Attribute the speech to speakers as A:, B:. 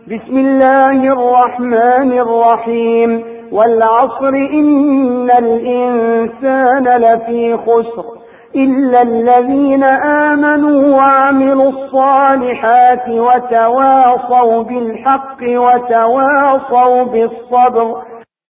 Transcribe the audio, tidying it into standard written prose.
A: بسم الله الرحمن الرحيم. والعصر إن الإنسان لفي خسر إلا الذين آمنوا وعملوا الصالحات وتواصوا بالحق وتواصوا بالصبر.